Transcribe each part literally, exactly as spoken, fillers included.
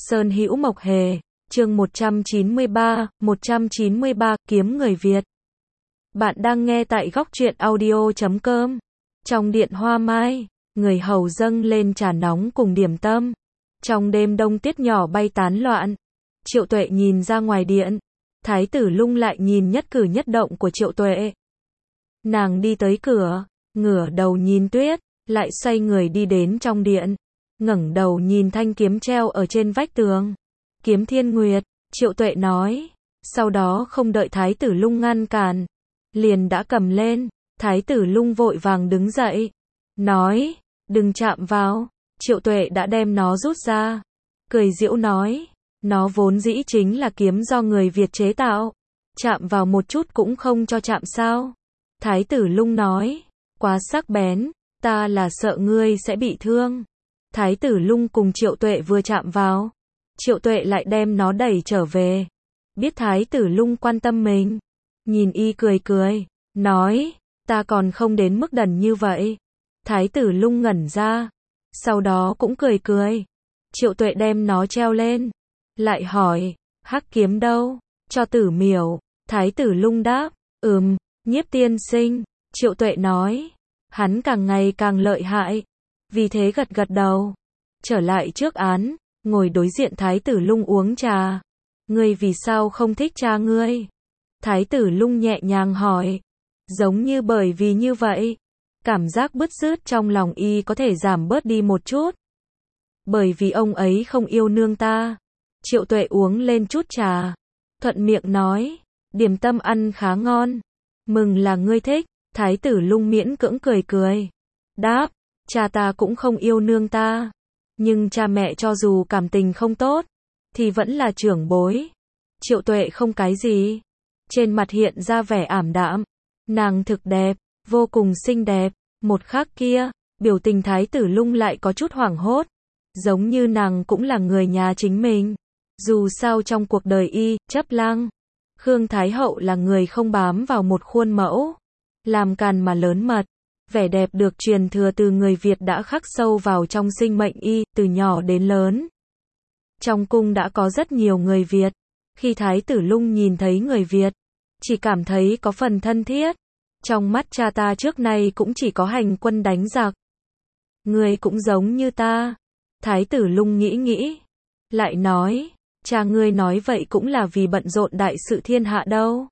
Sơn Hữu Mộc Hề, chương một trăm chín mươi ba, một trăm chín mươi ba, kiếm người Việt. Bạn đang nghe tại góc truyện audio chấm com. Trong điện hoa mai, người hầu dâng lên trà nóng cùng điểm tâm. Trong đêm đông tuyết nhỏ bay tán loạn, Triệu Tuệ nhìn ra ngoài điện. Thái tử Lung lại nhìn nhất cử nhất động của Triệu Tuệ. Nàng đi tới cửa, ngửa đầu nhìn tuyết, lại xoay người đi đến trong điện. Ngẩng đầu nhìn thanh kiếm treo ở trên vách tường. Kiếm Thiên Nguyệt, Triệu Tuệ nói. Sau đó không đợi Thái tử Lung ngăn cản, liền đã cầm lên. Thái tử Lung vội vàng đứng dậy, nói, đừng chạm vào. Triệu Tuệ đã đem nó rút ra, cười giễu nói, nó vốn dĩ chính là kiếm do người Việt chế tạo, chạm vào một chút cũng không cho chạm sao? Thái tử Lung nói, quá sắc bén, ta là sợ ngươi sẽ bị thương. Thái tử Lung cùng Triệu Tuệ vừa chạm vào, Triệu Tuệ lại đem nó đẩy trở về. Biết Thái tử Lung quan tâm mình, nhìn y cười cười, nói, ta còn không đến mức đần như vậy. Thái tử Lung ngẩn ra, sau đó cũng cười cười. Triệu Tuệ đem nó treo lên, lại hỏi, hắc kiếm đâu, cho Tử Miểu. Thái tử Lung đáp, ừm, Nhiếp tiên sinh. Triệu Tuệ nói, hắn càng ngày càng lợi hại. Vì thế gật gật đầu, trở lại trước án, ngồi đối diện Thái tử Lung uống trà. Ngươi vì sao không thích cha ngươi? Thái tử Lung nhẹ nhàng hỏi. Giống như bởi vì như vậy, cảm giác bứt rứt trong lòng y có thể giảm bớt đi một chút. Bởi vì ông ấy không yêu nương ta. Triệu Tuệ uống lên chút trà, thuận miệng nói, điểm tâm ăn khá ngon. Mừng là ngươi thích. Thái tử Lung miễn cưỡng cười cười, đáp, cha ta cũng không yêu nương ta. Nhưng cha mẹ cho dù cảm tình không tốt, thì vẫn là trưởng bối. Triệu Tuệ không cái gì, trên mặt hiện ra vẻ ảm đạm. Nàng thực đẹp, vô cùng xinh đẹp. Một khắc kia, biểu tình Thái tử Lung lại có chút hoảng hốt, giống như nàng cũng là người nhà chính mình. Dù sao trong cuộc đời y, chấp lăng, Khương Thái Hậu là người không bám vào một khuôn mẫu, làm càn mà lớn mật. Vẻ đẹp được truyền thừa từ người Việt đã khắc sâu vào trong sinh mệnh y, từ nhỏ đến lớn. Trong cung đã có rất nhiều người Việt. Khi Thái tử Lung nhìn thấy người Việt, chỉ cảm thấy có phần thân thiết. Trong mắt cha ta trước nay cũng chỉ có hành quân đánh giặc. Ngươi cũng giống như ta. Thái tử Lung nghĩ nghĩ, lại nói, cha ngươi nói vậy cũng là vì bận rộn đại sự thiên hạ đâu.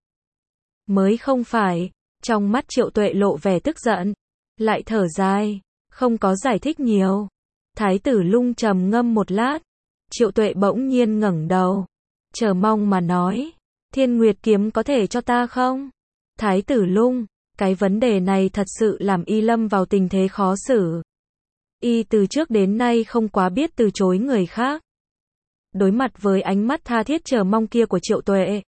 Mới không phải. Trong mắt Triệu Tuệ lộ vẻ tức giận, lại thở dài, không có giải thích nhiều. Thái tử Lung trầm ngâm một lát, Triệu Tuệ bỗng nhiên ngẩng đầu, chờ mong mà nói, Thiên Nguyệt kiếm có thể cho ta không? Thái tử Lung, cái vấn đề này thật sự làm y lâm vào tình thế khó xử. Y từ trước đến nay không quá biết từ chối người khác. Đối mặt với ánh mắt tha thiết chờ mong kia của Triệu Tuệ,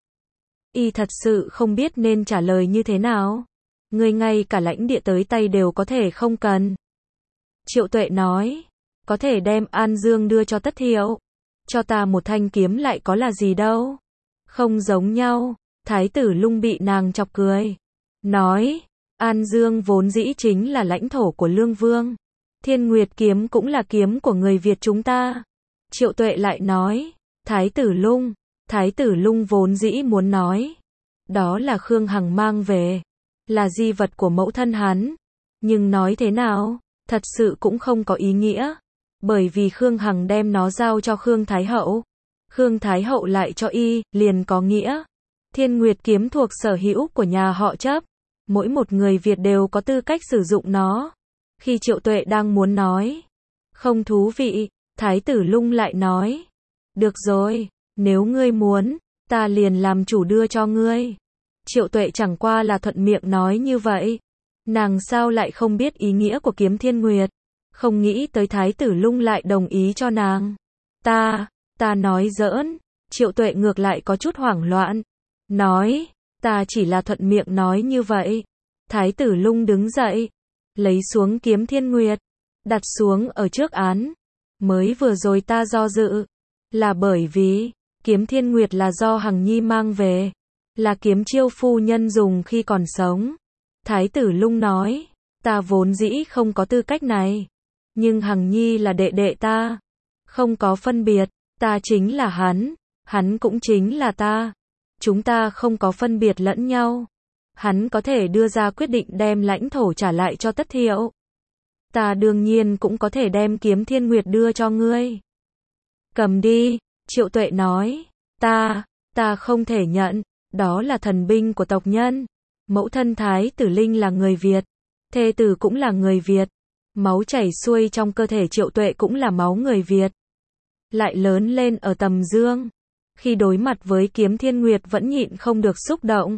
y thật sự không biết nên trả lời như thế nào. Ngươi ngay cả lãnh địa tới tay đều có thể không cần. Triệu Tuệ nói, có thể đem An Dương đưa cho Tất Thiệu, cho ta một thanh kiếm lại có là gì đâu. Không giống nhau. Thái tử Lung bị nàng chọc cười, nói, An Dương vốn dĩ chính là lãnh thổ của Lương Vương. Thiên Nguyệt kiếm cũng là kiếm của người Việt chúng ta. Triệu Tuệ lại nói, Thái tử Lung, Thái tử Lung vốn dĩ muốn nói, đó là Khương Hằng mang về, là di vật của mẫu thân hắn. Nhưng nói thế nào, thật sự cũng không có ý nghĩa. Bởi vì Khương Hằng đem nó giao cho Khương Thái Hậu, Khương Thái Hậu lại cho y, liền có nghĩa. Thiên Nguyệt kiếm thuộc sở hữu của nhà họ Chấp. Mỗi một người Việt đều có tư cách sử dụng nó. Khi Triệu Tuệ đang muốn nói, không thú vị, Thái tử Lung lại nói, được rồi, nếu ngươi muốn, ta liền làm chủ đưa cho ngươi. Triệu Tuệ chẳng qua là thuận miệng nói như vậy. Nàng sao lại không biết ý nghĩa của kiếm Thiên Nguyệt. Không nghĩ tới Thái tử Lung lại đồng ý cho nàng. Ta, ta nói giỡn. Triệu Tuệ ngược lại có chút hoảng loạn, nói, ta chỉ là thuận miệng nói như vậy. Thái tử Lung đứng dậy, lấy xuống kiếm Thiên Nguyệt, đặt xuống ở trước án. Mới vừa rồi ta do dự, là bởi vì, kiếm Thiên Nguyệt là do Hằng Nhi mang về, là kiếm Chiêu phu nhân dùng khi còn sống. Thái tử Lung nói, ta vốn dĩ không có tư cách này, nhưng Hằng Nhi là đệ đệ ta, không có phân biệt. Ta chính là hắn, hắn cũng chính là ta. Chúng ta không có phân biệt lẫn nhau. Hắn có thể đưa ra quyết định đem lãnh thổ trả lại cho Tất Thiệu. Ta đương nhiên cũng có thể đem Kiếm Thiên Nguyệt đưa cho ngươi. Cầm đi, Triệu Tuệ nói. Ta, ta không thể nhận, đó là thần binh của tộc nhân. Mẫu thân Thái Tử Linh là người Việt, thê tử cũng là người Việt. Máu chảy xuôi trong cơ thể Triệu Tuệ cũng là máu người Việt. Lại lớn lên ở Tầm Dương. Khi đối mặt với Kiếm Thiên Nguyệt vẫn nhịn không được xúc động.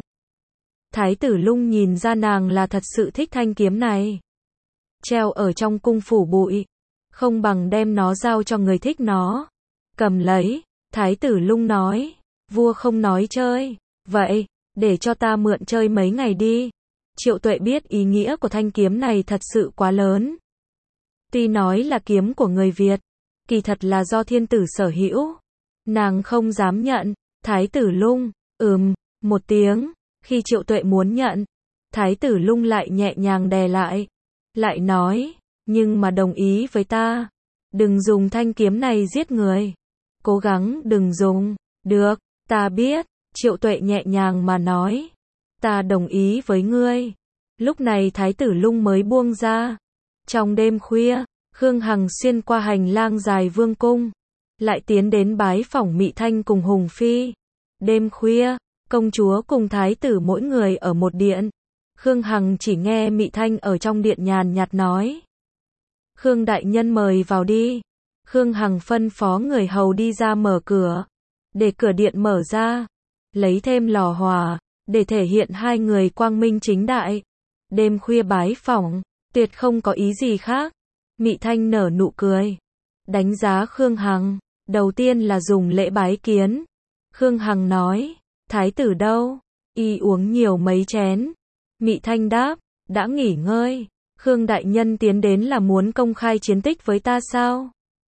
Thái tử Lung nhìn ra nàng là thật sự thích thanh kiếm này. Treo ở trong cung phủ bụi. Không bằng đem nó giao cho người thích nó. Cầm lấy, Thái tử Lung nói. Vua không nói chơi. Vậy, để cho ta mượn chơi mấy ngày đi. Triệu Tuệ biết ý nghĩa của thanh kiếm này thật sự quá lớn. Tuy nói là kiếm của người Việt, kỳ thật là do thiên tử sở hữu. Nàng không dám nhận. Thái tử Lung, ừm, một tiếng. Khi Triệu Tuệ muốn nhận, Thái tử Lung lại nhẹ nhàng đè lại. Lại nói, nhưng mà đồng ý với ta. Đừng dùng thanh kiếm này giết người. Cố gắng đừng dùng. Được, ta biết. Triệu Tuệ nhẹ nhàng mà nói. Ta đồng ý với ngươi. Lúc này Thái tử Lung mới buông ra. Trong đêm khuya, Khương Hằng xuyên qua hành lang dài vương cung. Lại tiến đến bái phỏng Mị Thanh cùng Hùng Phi. Đêm khuya, công chúa cùng thái tử mỗi người ở một điện. Khương Hằng chỉ nghe Mị Thanh ở trong điện nhàn nhạt nói. Khương đại nhân mời vào đi. Khương Hằng phân phó người hầu đi ra mở cửa. Để cửa điện mở ra. Lấy thêm lò hỏa. Để thể hiện hai người quang minh chính đại. Đêm khuya bái phỏng. Tuyệt không có ý gì khác. Mị Thanh nở nụ cười. Đánh giá Khương Hằng. Đầu tiên là dùng lễ bái kiến. Khương Hằng nói. Thái tử đâu? Y uống nhiều mấy chén. Mị Thanh đáp. Đã nghỉ ngơi. Khương đại nhân tiến đến là muốn công khai chiến tích với ta sao?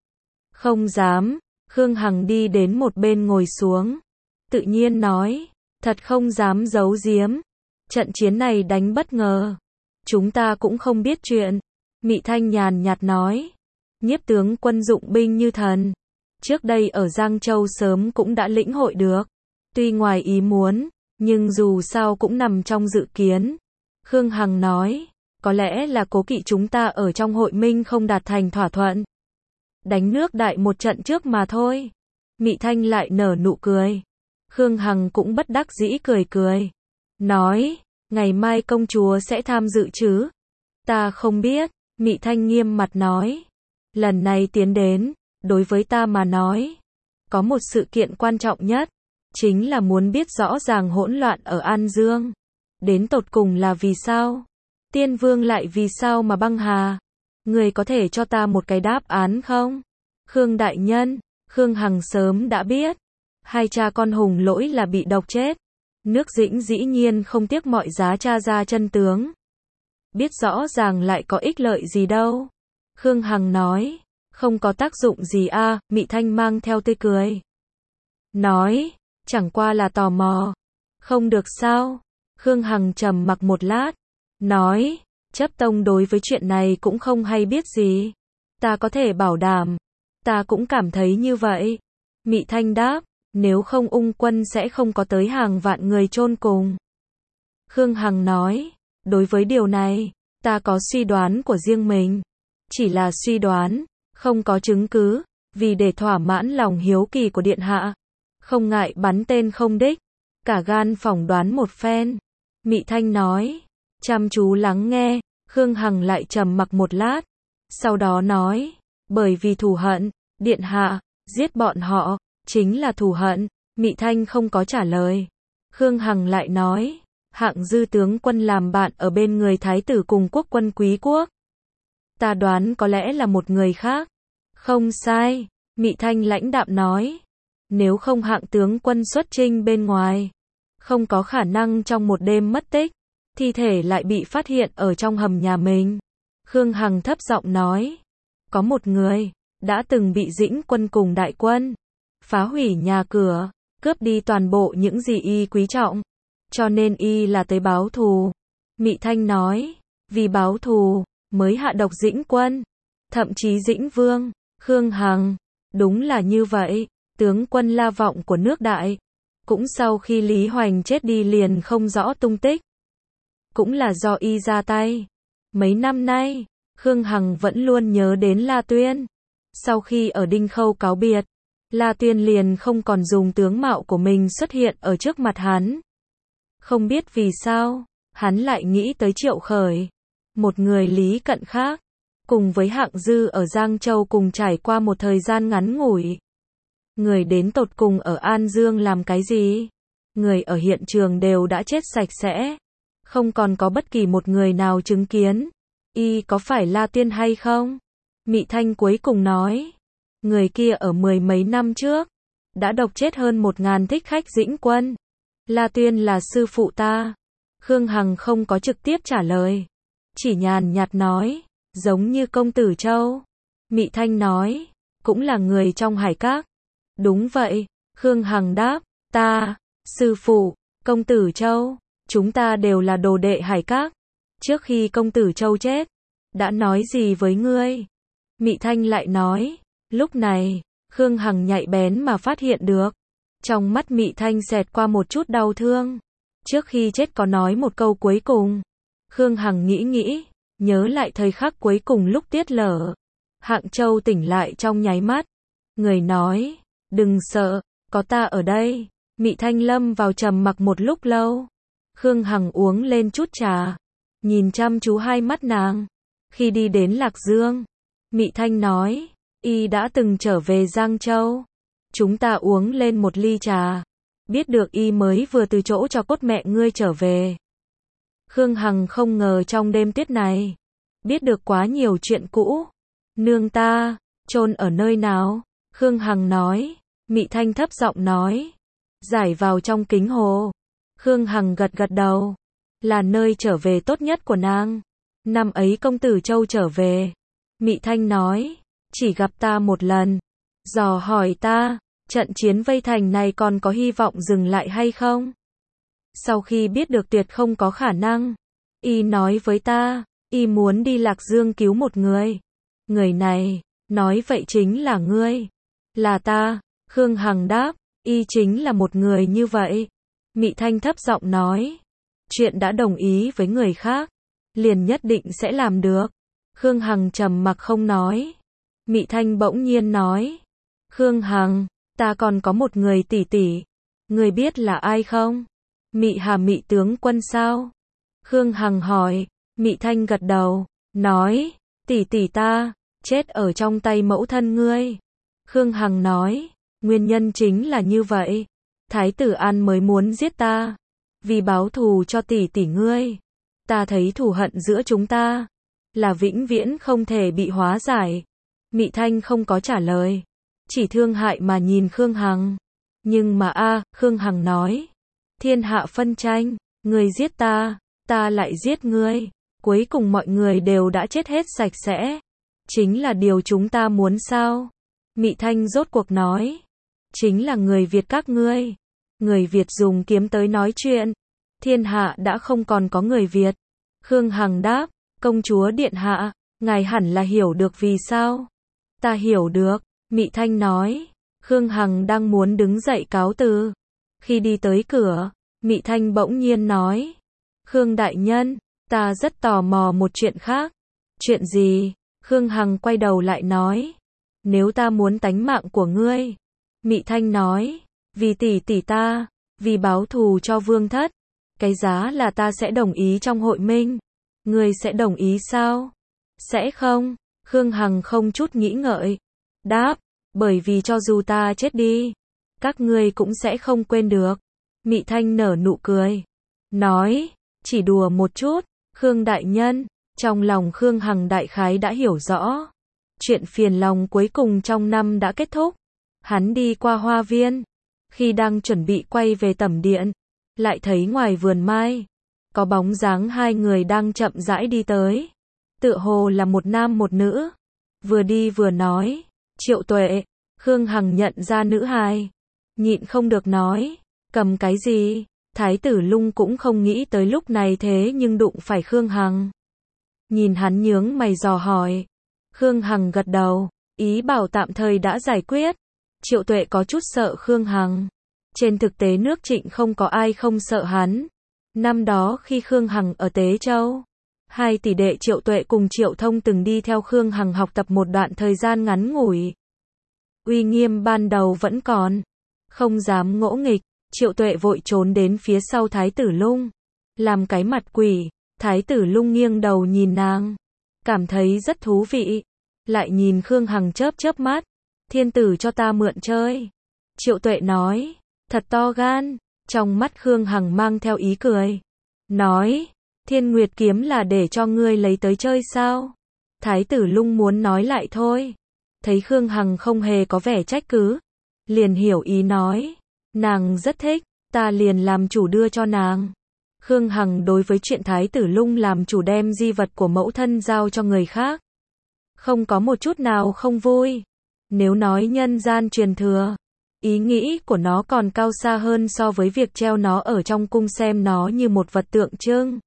Không dám. Khương Hằng đi đến một bên ngồi xuống. Tự nhiên nói. Thật không dám giấu giếm. Trận chiến này đánh bất ngờ. Chúng ta cũng không biết chuyện. Mị Thanh nhàn nhạt nói. Nhiếp tướng quân dụng binh như thần. Trước đây ở Giang Châu sớm cũng đã lĩnh hội được. Tuy ngoài ý muốn, nhưng dù sao cũng nằm trong dự kiến. Khương Hằng nói. Có lẽ là cố kỵ chúng ta ở trong hội minh không đạt thành thỏa thuận. Đánh nước đại một trận trước mà thôi. Mị Thanh lại nở nụ cười. Khương Hằng cũng bất đắc dĩ cười cười. Nói. Ngày mai công chúa sẽ tham dự chứ? Ta không biết. Mị Thanh nghiêm mặt nói. Lần này tiến đến, đối với ta mà nói, có một sự kiện quan trọng nhất, chính là muốn biết rõ ràng hỗn loạn ở An Dương. Đến tột cùng là vì sao? Tiên Vương lại vì sao mà băng hà? Người có thể cho ta một cái đáp án không? Khương đại nhân, Khương Hằng sớm đã biết. Hai cha con Hùng Lỗi là bị độc chết. Nước Dĩnh dĩ nhiên không tiếc mọi giá tra ra chân tướng. Biết rõ ràng lại có ích lợi gì đâu. Khương Hằng nói. Không có tác dụng gì a. À, Mị Thanh mang theo tươi cười. Nói. Chẳng qua là tò mò. Không được sao? Khương Hằng trầm mặc một lát. Nói. Chấp tông đối với chuyện này cũng không hay biết gì. Ta có thể bảo đảm. Ta cũng cảm thấy như vậy. Mị Thanh đáp. Nếu không ung quân sẽ không có tới hàng vạn người chôn cùng. Khương Hằng nói. Đối với điều này, ta có suy đoán của riêng mình. Chỉ là suy đoán, không có chứng cứ, vì để thỏa mãn lòng hiếu kỳ của điện hạ. Không ngại bắn tên không đích, cả gan phỏng đoán một phen. Mị Thanh nói, chăm chú lắng nghe, Khương Hằng lại trầm mặc một lát. Sau đó nói, bởi vì thù hận, điện hạ, giết bọn họ, chính là thù hận. Mị Thanh không có trả lời. Khương Hằng lại nói, Hạng Dư tướng quân làm bạn ở bên người thái tử cùng quốc quân quý quốc. Ta đoán có lẽ là một người khác. Không sai, Mị Thanh lãnh đạm nói. Nếu không Hạng tướng quân xuất chinh bên ngoài, không có khả năng trong một đêm mất tích, thi thể lại bị phát hiện ở trong hầm nhà mình. Khương Hằng thấp giọng nói. Có một người, đã từng bị Dĩnh quân cùng đại quân, phá hủy nhà cửa, cướp đi toàn bộ những gì y quý trọng. Cho nên y là tới báo thù. Mị Thanh nói. Vì báo thù, mới hạ độc Dĩnh quân. Thậm chí Dĩnh Vương. Khương Hằng. Đúng là như vậy. tướng quân La Vọng của nước Đại. Cũng sau khi Lý Hoành chết đi liền không rõ tung tích. Cũng là do y ra tay. Mấy năm nay, Khương Hằng vẫn luôn nhớ đến La Tuyên. Sau khi ở Đinh Khâu cáo biệt, La Tuyên liền không còn dùng tướng mạo của mình xuất hiện ở trước mặt hắn. Không biết vì sao, hắn lại nghĩ tới Triệu Khởi, một người Lý Cận khác, cùng với Hạng Dư ở Giang Châu cùng trải qua một thời gian ngắn ngủi. Người đến tột cùng ở An Dương làm cái gì? Người ở hiện trường đều đã chết sạch sẽ. Không còn có bất kỳ một người nào chứng kiến. Y có phải La Tuyên hay không? Mị Thanh cuối cùng nói. Người kia ở mười mấy năm trước, đã độc chết hơn một ngàn thích khách dĩnh quân. La Tuyên là sư phụ ta. Khương Hằng không có trực tiếp trả lời. Chỉ nhàn nhạt nói, giống như công tử Châu. Mị Thanh nói, cũng là người trong Hải Các. Đúng vậy, Khương Hằng đáp, ta, sư phụ, công tử Châu, chúng ta đều là đồ đệ Hải Các. Trước khi công tử Châu chết, đã nói gì với ngươi? Mị Thanh lại nói, lúc này, Khương Hằng nhạy bén mà phát hiện được. Trong mắt Mị Thanh xẹt qua một chút đau thương. Trước khi chết có nói một câu cuối cùng. Khương Hằng nghĩ nghĩ, nhớ lại thời khắc cuối cùng lúc Tiết Lở. Hạng Châu tỉnh lại trong nháy mắt. Người nói, đừng sợ, có ta ở đây. Mị Thanh lâm vào trầm mặc một lúc lâu. Khương Hằng uống lên chút trà, nhìn chăm chú hai mắt nàng. Khi đi đến Lạc Dương, Mị Thanh nói, y đã từng trở về Giang Châu. Chúng ta uống lên một ly trà. Biết được y mới vừa từ chỗ cho cốt mẹ ngươi trở về. Khương Hằng không ngờ trong đêm tuyết này, biết được quá nhiều chuyện cũ. Nương ta, chôn ở nơi nào? Khương Hằng nói. Mị Thanh thấp giọng nói, giải vào trong kính hồ. Khương Hằng gật gật đầu, là nơi trở về tốt nhất của nàng. Năm ấy công tử Châu trở về. Mị Thanh nói, chỉ gặp ta một lần. Dò hỏi ta, trận chiến vây thành này còn có hy vọng dừng lại hay không? Sau khi biết được tuyệt không có khả năng, y nói với ta, y muốn đi Lạc Dương cứu một người. Người này, nói vậy chính là ngươi. Là ta, Khương Hằng đáp, y chính là một người như vậy. Mị Thanh thấp giọng nói, chuyện đã đồng ý với người khác, liền nhất định sẽ làm được. Khương Hằng trầm mặc không nói. Mị Thanh bỗng nhiên nói, Khương Hằng, ta còn có một người tỷ tỷ. Người biết là ai không? Mị Hà Mị tướng quân sao? Khương Hằng hỏi. Mị Thanh gật đầu, nói, tỷ tỷ ta, chết ở trong tay mẫu thân ngươi. Khương Hằng nói, nguyên nhân chính là như vậy. Thái tử An mới muốn giết ta, vì báo thù cho tỷ tỷ ngươi. Ta thấy thù hận giữa chúng ta, là vĩnh viễn không thể bị hóa giải. Mị Thanh không có trả lời, chỉ thương hại mà nhìn Khương Hằng. Nhưng mà a, Khương Hằng nói, thiên hạ phân tranh, ngươi giết ta, ta lại giết ngươi, cuối cùng mọi người đều đã chết hết sạch sẽ. Chính là điều chúng ta muốn sao? Mị Thanh rốt cuộc nói, chính là người Việt các ngươi. Người Việt dùng kiếm tới nói chuyện. Thiên hạ đã không còn có người Việt. Khương Hằng đáp, công chúa điện hạ, ngài hẳn là hiểu được vì sao. Ta hiểu được, Mị Thanh nói. Khương Hằng đang muốn đứng dậy cáo từ. Khi đi tới cửa, Mị Thanh bỗng nhiên nói, Khương đại nhân, ta rất tò mò một chuyện khác. Chuyện gì? Khương Hằng quay đầu lại nói, nếu ta muốn tánh mạng của ngươi. Mị Thanh nói, vì tỷ tỷ ta, vì báo thù cho vương thất, cái giá là ta sẽ đồng ý trong hội minh. Ngươi sẽ đồng ý sao? Sẽ không? Khương Hằng không chút nghĩ ngợi, đáp, bởi vì cho dù ta chết đi, các ngươi cũng sẽ không quên được. Mị Thanh nở nụ cười, nói, chỉ đùa một chút. Khương đại nhân, trong lòng Khương Hằng đại khái đã hiểu rõ. Chuyện phiền lòng cuối cùng trong năm đã kết thúc. Hắn đi qua hoa viên, khi đang chuẩn bị quay về tẩm điện, lại thấy ngoài vườn mai, có bóng dáng hai người đang chậm rãi đi tới. Tựa hồ là một nam một nữ. Vừa đi vừa nói, Triệu Tuệ. Khương Hằng nhận ra nữ hài, nhịn không được nói, cầm cái gì? Thái tử Lung cũng không nghĩ tới lúc này thế nhưng đụng phải Khương Hằng. Nhìn hắn nhướng mày dò hỏi. Khương Hằng gật đầu, ý bảo tạm thời đã giải quyết. Triệu Tuệ có chút sợ Khương Hằng. Trên thực tế nước Trịnh không có ai không sợ hắn. Năm đó khi Khương Hằng ở Tế Châu, hai tỷ đệ Triệu Tuệ cùng Triệu Thông từng đi theo Khương Hằng học tập một đoạn thời gian ngắn ngủi. Uy nghiêm ban đầu vẫn còn, không dám ngỗ nghịch, Triệu Tuệ vội trốn đến phía sau Thái tử Lung, làm cái mặt quỷ. Thái tử Lung nghiêng đầu nhìn nàng, cảm thấy rất thú vị, lại nhìn Khương Hằng chớp chớp mắt. Thiên tử cho ta mượn chơi. Triệu Tuệ nói, thật to gan. Trong mắt Khương Hằng mang theo ý cười, nói, Thiên Nguyệt kiếm là để cho ngươi lấy tới chơi sao? Thái tử Lung muốn nói lại thôi, thấy Khương Hằng không hề có vẻ trách cứ, liền hiểu ý nói, nàng rất thích, ta liền làm chủ đưa cho nàng. Khương Hằng đối với chuyện Thái tử Lung làm chủ đem di vật của mẫu thân giao cho người khác, không có một chút nào không vui. Nếu nói nhân gian truyền thừa, ý nghĩ của nó còn cao xa hơn so với việc treo nó ở trong cung xem nó như một vật tượng trưng.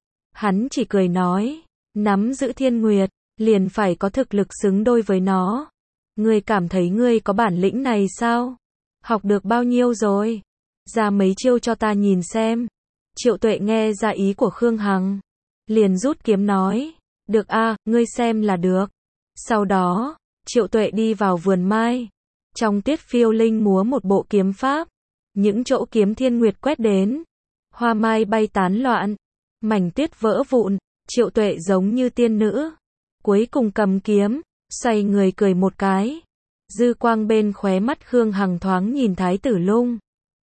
Hắn chỉ cười nói, nắm giữ Thiên Nguyệt, liền phải có thực lực xứng đôi với nó. Ngươi cảm thấy ngươi có bản lĩnh này sao? Học được bao nhiêu rồi? Ra mấy chiêu cho ta nhìn xem. Triệu Tuệ nghe ra ý của Khương Hằng, liền rút kiếm nói, được a, ngươi xem là được. Sau đó, Triệu Tuệ đi vào vườn mai, trong tuyết phiêu linh múa một bộ kiếm pháp, những chỗ kiếm Thiên Nguyệt quét đến, hoa mai bay tán loạn, mảnh tuyết vỡ vụn, Triệu Tuệ giống như tiên nữ, cuối cùng cầm kiếm, xoay người cười một cái. Dư quang bên khóe mắt Khương Hằng thoáng nhìn Thái tử Lung,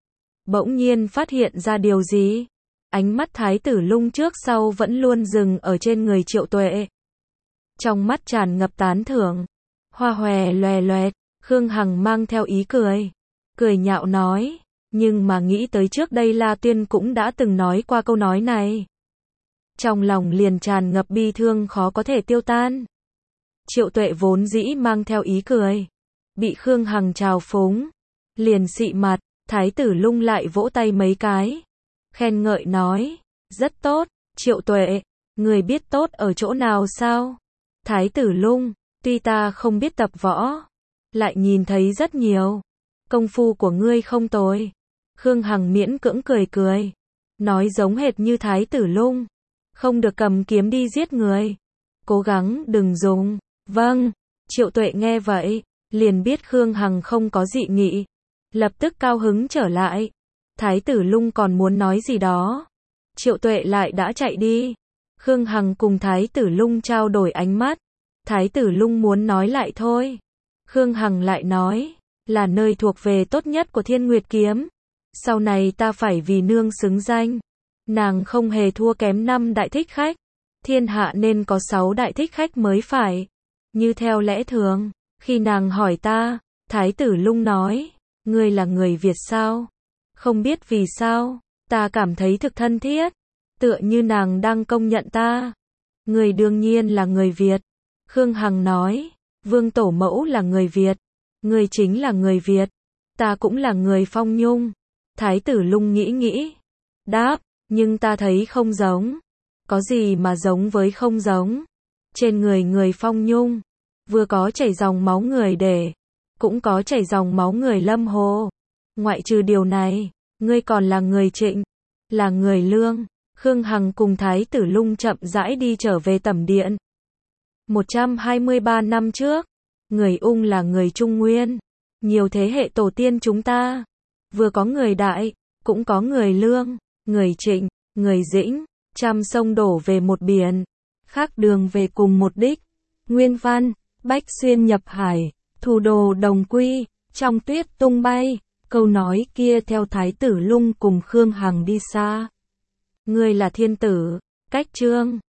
bỗng nhiên phát hiện ra điều gì. Ánh mắt Thái tử Lung trước sau vẫn luôn dừng ở trên người Triệu Tuệ, trong mắt tràn ngập tán thưởng, hoa hòe loè loẹt. Khương Hằng mang theo ý cười, cười nhạo nói, nhưng mà nghĩ tới trước đây La Tuyên cũng đã từng nói qua câu nói này, trong lòng liền tràn ngập bi thương khó có thể tiêu tan. Triệu Tuệ vốn dĩ mang theo ý cười, bị Khương Hằng trào phúng, liền xị mặt. Thái tử Lung lại vỗ tay mấy cái, khen ngợi nói, rất tốt, Triệu Tuệ, người biết tốt ở chỗ nào sao? Thái tử Lung, tuy ta không biết tập võ, lại nhìn thấy rất nhiều, công phu của ngươi không tồi. Khương Hằng miễn cưỡng cười cười, nói giống hệt như Thái tử Lung, không được cầm kiếm đi giết người, cố gắng đừng dùng. Vâng. Triệu Tuệ nghe vậy, liền biết Khương Hằng không có dị nghị, lập tức cao hứng trở lại. Thái tử Lung còn muốn nói gì đó, Triệu Tuệ lại đã chạy đi. Khương Hằng cùng Thái tử Lung trao đổi ánh mắt, Thái tử Lung muốn nói lại thôi, Khương Hằng lại nói, là nơi thuộc về tốt nhất của Thiên Nguyệt kiếm, sau này ta phải vì nương xứng danh. Nàng không hề thua kém năm đại thích khách, thiên hạ nên có sáu đại thích khách mới phải. Như theo lẽ thường, khi nàng hỏi ta, Thái tử Lung nói, ngươi là người Việt sao? Không biết vì sao, ta cảm thấy thực thân thiết, tựa như nàng đang công nhận ta. Ngươi đương nhiên là người Việt. Khương Hằng nói, Vương tổ mẫu là người Việt, ngươi chính là người Việt, ta cũng là người Phong Nhung. Thái tử Lung nghĩ nghĩ, đáp, nhưng ta thấy không giống. Có gì mà giống với không giống? Trên người người Phong Nhung, vừa có chảy dòng máu người Để, cũng có chảy dòng máu người Lâm Hồ. Ngoại trừ điều này, ngươi còn là người Trịnh, là người Lương. Khương Hằng cùng Thái tử Lung chậm rãi đi trở về tẩm điện. một trăm hai mươi ba năm trước, người Ung là người Trung Nguyên. Nhiều thế hệ tổ tiên chúng ta, vừa có người Đại, cũng có người Lương, người Trịnh, người Dĩnh, trăm sông đổ về một biển, khác đường về cùng một đích. Nguyên văn, Bách xuyên nhập hải, thủ đồ đồng quy, trong tuyết tung bay. Câu nói kia theo Thái tử Lung cùng Khương Hằng đi xa. Ngươi là thiên tử, cách chương